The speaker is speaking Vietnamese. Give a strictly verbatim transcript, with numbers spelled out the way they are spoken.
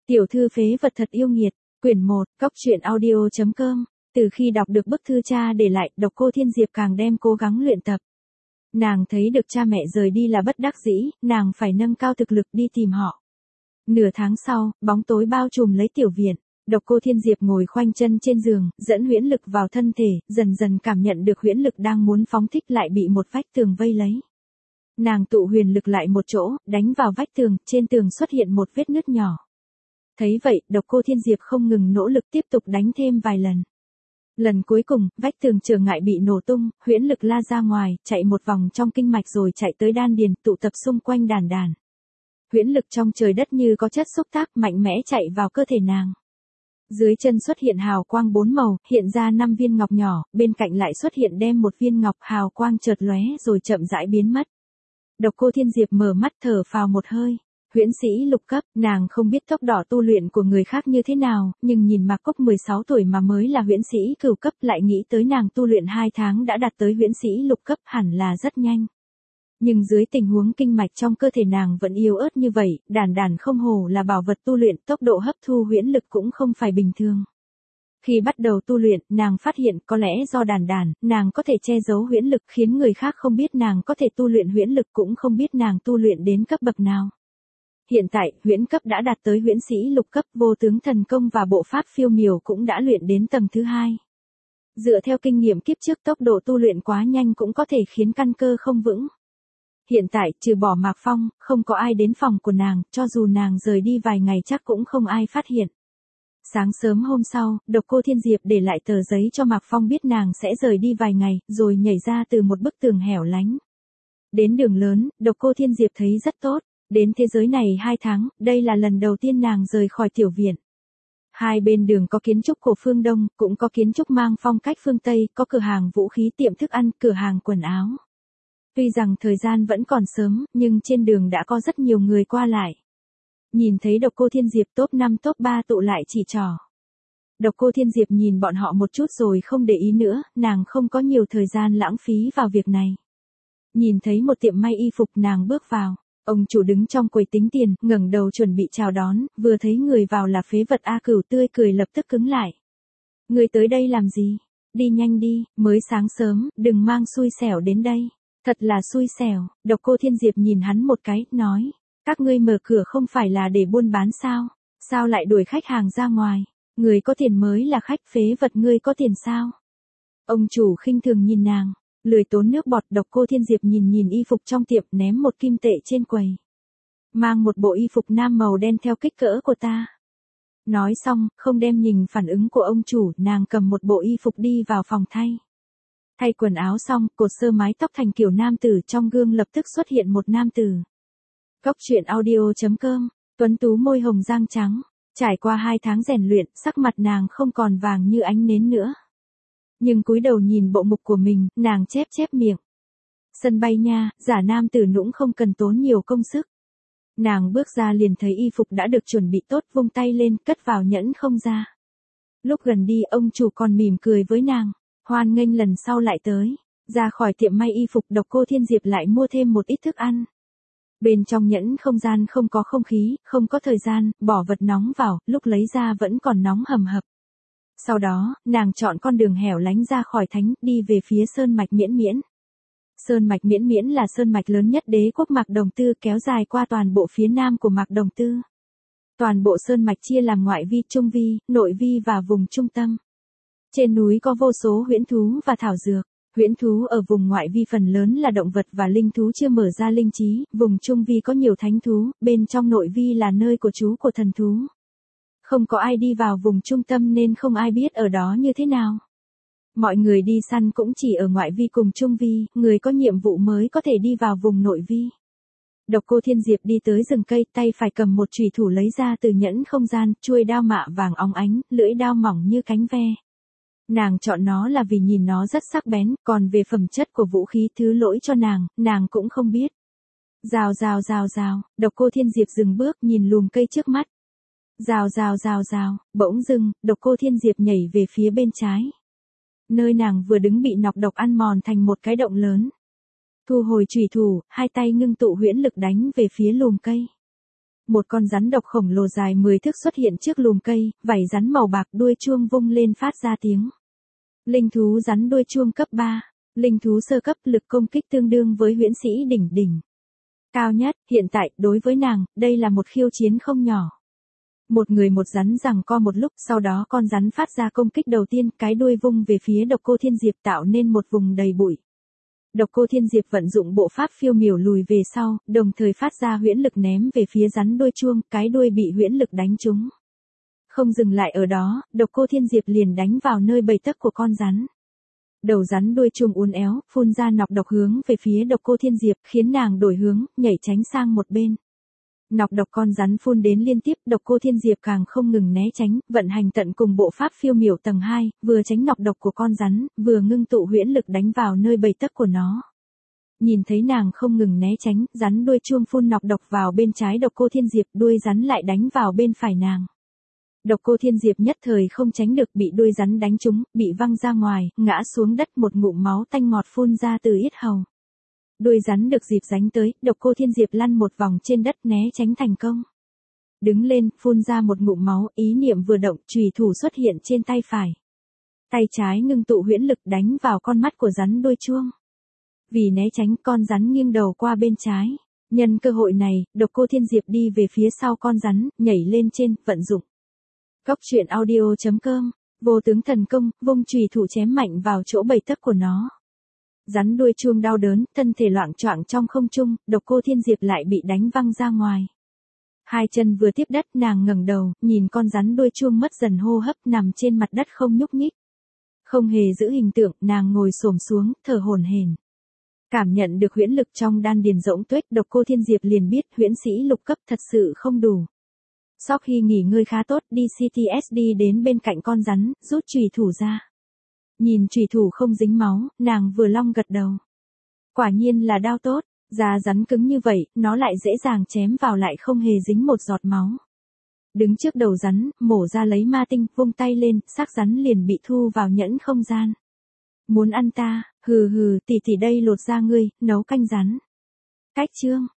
Tiểu thư phế vật thật yêu nghiệt, quyển một, cóc truyện audio chấm com. Từ khi đọc được bức thư cha để lại, Độc Cô Thiên Diệp càng đem cố gắng luyện tập. Nàng thấy được cha mẹ rời đi là bất đắc dĩ, nàng phải nâng cao thực lực đi tìm họ. Nửa tháng sau, bóng tối bao trùm lấy tiểu viện. Độc Cô Thiên Diệp ngồi khoanh chân trên giường, dẫn huyễn lực vào thân thể, dần dần cảm nhận được huyễn lực đang muốn phóng thích lại bị một vách tường vây lấy. Nàng tụ huyền lực lại một chỗ, đánh vào vách tường, trên tường xuất hiện một vết nứt nhỏ. Thấy vậy, Độc Cô Thiên Diệp không ngừng nỗ lực tiếp tục đánh thêm vài lần. Lần cuối cùng, vách tường trở ngại bị nổ tung, huyễn lực la ra ngoài, chạy một vòng trong kinh mạch rồi chạy tới đan điền, tụ tập xung quanh đàn đàn. Huyễn lực trong trời đất như có chất xúc tác mạnh mẽ chạy vào cơ thể nàng. Dưới chân xuất hiện hào quang bốn màu, hiện ra năm viên ngọc nhỏ, bên cạnh lại xuất hiện đem một viên ngọc, hào quang chợt lóe rồi chậm rãi biến mất. Độc Cô Thiên Diệp mở mắt thở phào một hơi. Huyễn sĩ lục cấp, nàng không biết tốc độ tu luyện của người khác như thế nào, nhưng nhìn Mạc Cốc mười sáu tuổi mà mới là huyễn sĩ cửu cấp, lại nghĩ tới nàng tu luyện hai tháng đã đạt tới huyễn sĩ lục cấp, hẳn là rất nhanh. Nhưng dưới tình huống kinh mạch trong cơ thể nàng vẫn yếu ớt như vậy, đàn đàn không hổ là bảo vật tu luyện, tốc độ hấp thu huyễn lực cũng không phải bình thường. Khi bắt đầu tu luyện, nàng phát hiện có lẽ do đàn đàn, nàng có thể che giấu huyễn lực khiến người khác không biết nàng có thể tu luyện huyễn lực, cũng không biết nàng tu luyện đến cấp bậc nào. Hiện tại, huyễn cấp đã đạt tới huyễn sĩ lục cấp, vô tướng thần công và bộ pháp phiêu miểu cũng đã luyện đến tầng thứ hai. Dựa theo kinh nghiệm kiếp trước, tốc độ tu luyện quá nhanh cũng có thể khiến căn cơ không vững. Hiện tại, trừ bỏ Mạc Phong, không có ai đến phòng của nàng, cho dù nàng rời đi vài ngày chắc cũng không ai phát hiện. Sáng sớm hôm sau, Độc Cô Thiên Diệp để lại tờ giấy cho Mạc Phong biết nàng sẽ rời đi vài ngày, rồi nhảy ra từ một bức tường hẻo lánh. Đến đường lớn, Độc Cô Thiên Diệp thấy rất tốt. Đến thế giới này hai tháng, đây là lần đầu tiên nàng rời khỏi tiểu viện. Hai bên đường có kiến trúc cổ phương Đông, cũng có kiến trúc mang phong cách phương Tây, có cửa hàng vũ khí, tiệm thức ăn, cửa hàng quần áo. Tuy rằng thời gian vẫn còn sớm, nhưng trên đường đã có rất nhiều người qua lại. Nhìn thấy Độc Cô Thiên Diệp top năm top ba tụ lại chỉ trỏ. Độc Cô Thiên Diệp nhìn bọn họ một chút rồi không để ý nữa, nàng không có nhiều thời gian lãng phí vào việc này. Nhìn thấy một tiệm may y phục, nàng bước vào. Ông chủ đứng trong quầy tính tiền, ngẩng đầu chuẩn bị chào đón, vừa thấy người vào là phế vật A Cửu, tươi cười lập tức cứng lại. Người tới đây làm gì? Đi nhanh đi, mới sáng sớm, đừng mang xui xẻo đến đây. Thật là xui xẻo. Độc Cô Thiên Diệp nhìn hắn một cái, nói, các ngươi mở cửa không phải là để buôn bán sao? Sao lại đuổi khách hàng ra ngoài? Người có tiền mới là khách, phế vật, ngươi có tiền sao? Ông chủ khinh thường nhìn nàng. Lười tốn nước bọt. Độc Cô Thiên Diệp nhìn nhìn y phục trong tiệm, ném một kim tệ trên quầy. Mang một bộ y phục nam màu đen theo kích cỡ của ta. Nói xong, không đem nhìn phản ứng của ông chủ, nàng cầm một bộ y phục đi vào phòng thay. Thay quần áo xong, cột sơ mái tóc thành kiểu nam tử, trong gương lập tức xuất hiện một nam tử. Cóc truyện audio chấm com, tuấn tú môi hồng răng trắng, trải qua hai tháng rèn luyện, sắc mặt nàng không còn vàng như ánh nến nữa. Nhưng cúi đầu nhìn bộ mục của mình, nàng chép chép miệng. Sân bay nha, giả nam tử nũng không cần tốn nhiều công sức. Nàng bước ra liền thấy y phục đã được chuẩn bị tốt, vung tay lên, cất vào nhẫn không ra. Lúc gần đi, ông chủ còn mỉm cười với nàng, hoan nghênh lần sau lại tới. Ra khỏi tiệm may y phục, Độc Cô Thiên Diệp lại mua thêm một ít thức ăn. Bên trong nhẫn không gian không có không khí, không có thời gian, bỏ vật nóng vào, lúc lấy ra vẫn còn nóng hầm hập. Sau đó, nàng chọn con đường hẻo lánh ra khỏi thánh, đi về phía Sơn Mạch Miễn Miễn. Sơn Mạch Miễn Miễn là sơn mạch lớn nhất đế quốc Mạc Đồng Tư, kéo dài qua toàn bộ phía nam của Mạc Đồng Tư. Toàn bộ sơn mạch chia làm ngoại vi, trung vi, nội vi và vùng trung tâm. Trên núi có vô số huyễn thú và thảo dược. Huyễn thú ở vùng ngoại vi phần lớn là động vật và linh thú chưa mở ra linh trí, vùng trung vi có nhiều thánh thú, bên trong nội vi là nơi của trú của thần thú. Không có ai đi vào vùng trung tâm nên không ai biết ở đó như thế nào. Mọi người đi săn cũng chỉ ở ngoại vi cùng trung vi, người có nhiệm vụ mới có thể đi vào vùng nội vi. Độc Cô Thiên Diệp đi tới rừng cây, tay phải cầm một chùy thủ lấy ra từ nhẫn không gian, chuôi đao mạ vàng óng ánh, lưỡi đao mỏng như cánh ve. Nàng chọn nó là vì nhìn nó rất sắc bén, còn về phẩm chất của vũ khí, thứ lỗi cho nàng, nàng cũng không biết. Rào rào rào rào, Độc Cô Thiên Diệp dừng bước, nhìn lùm cây trước mắt. Rào rào rào rào, bỗng dưng, Độc Cô Thiên Diệp nhảy về phía bên trái. Nơi nàng vừa đứng bị nọc độc ăn mòn thành một cái động lớn. Thu hồi chùy thủ, hai tay ngưng tụ huyễn lực đánh về phía lùm cây. Một con rắn độc khổng lồ dài mười thước xuất hiện trước lùm cây, vảy rắn màu bạc đuôi chuông vung lên phát ra tiếng. Linh thú rắn đuôi chuông cấp ba. Linh thú sơ cấp lực công kích tương đương với huyễn sĩ đỉnh đỉnh. Cao nhất, hiện tại, đối với nàng, đây là một khiêu chiến không nhỏ. Một người một rắn giằng co một lúc, sau đó con rắn phát ra công kích đầu tiên, cái đuôi vung về phía Độc Cô Thiên Diệp tạo nên một vùng đầy bụi. Độc Cô Thiên Diệp vận dụng bộ pháp phiêu miểu lùi về sau, đồng thời phát ra huyễn lực ném về phía rắn đuôi chuông, cái đuôi bị huyễn lực đánh trúng. Không dừng lại ở đó, Độc Cô Thiên Diệp liền đánh vào nơi bầy tấc của con rắn. Đầu rắn đuôi chuông uốn éo, phun ra nọc độc hướng về phía Độc Cô Thiên Diệp, khiến nàng đổi hướng, nhảy tránh sang một bên. Nọc độc con rắn phun đến liên tiếp, Độc Cô Thiên Diệp càng không ngừng né tránh, vận hành tận cùng bộ pháp phiêu miểu tầng hai, vừa tránh nọc độc của con rắn, vừa ngưng tụ huyễn lực đánh vào nơi bầy tấc của nó. Nhìn thấy nàng không ngừng né tránh, rắn đuôi chuông phun nọc độc vào bên trái Độc Cô Thiên Diệp, đuôi rắn lại đánh vào bên phải nàng. Độc Cô Thiên Diệp nhất thời không tránh được, bị đuôi rắn đánh trúng, bị văng ra ngoài, ngã xuống đất, một ngụm máu tanh ngọt phun ra từ yết hầu. Đuôi rắn được dịp đánh tới, Độc Cô Thiên Diệp lăn một vòng trên đất né tránh thành công. Đứng lên, phun ra một ngụm máu, ý niệm vừa động, chùy thủ xuất hiện trên tay phải. Tay trái ngưng tụ huyễn lực đánh vào con mắt của rắn đuôi chuông. Vì né tránh, con rắn nghiêng đầu qua bên trái. Nhân cơ hội này, Độc Cô Thiên Diệp đi về phía sau con rắn, nhảy lên trên, vận dụng. Cốc truyện audio chấm com, vô tướng thần công, vung chùy thủ chém mạnh vào chỗ bầy tấc của nó. Rắn đuôi chuông đau đớn, thân thể loạng choạng trong không trung, Độc Cô Thiên Diệp lại bị đánh văng ra ngoài. Hai chân vừa tiếp đất, nàng ngẩng đầu, nhìn con rắn đuôi chuông mất dần hô hấp, nằm trên mặt đất không nhúc nhích. Không hề giữ hình tượng, nàng ngồi xổm xuống, thở hổn hển. Cảm nhận được huyễn lực trong đan điền rỗng tuếch, Độc Cô Thiên Diệp liền biết huyễn sĩ lục cấp thật sự không đủ. Sau khi nghỉ ngơi khá tốt, đi xê tê ét đi đến bên cạnh con rắn, rút chùy thủ ra. Nhìn chùy thủ không dính máu, nàng vừa long gật đầu. Quả nhiên là đao tốt, da rắn cứng như vậy, nó lại dễ dàng chém vào lại không hề dính một giọt máu. Đứng trước đầu rắn, mổ ra lấy ma tinh, vung tay lên, xác rắn liền bị thu vào nhẫn không gian. Muốn ăn ta, hừ hừ, tỷ tỷ đây lột da ngươi, nấu canh rắn. Cách chương.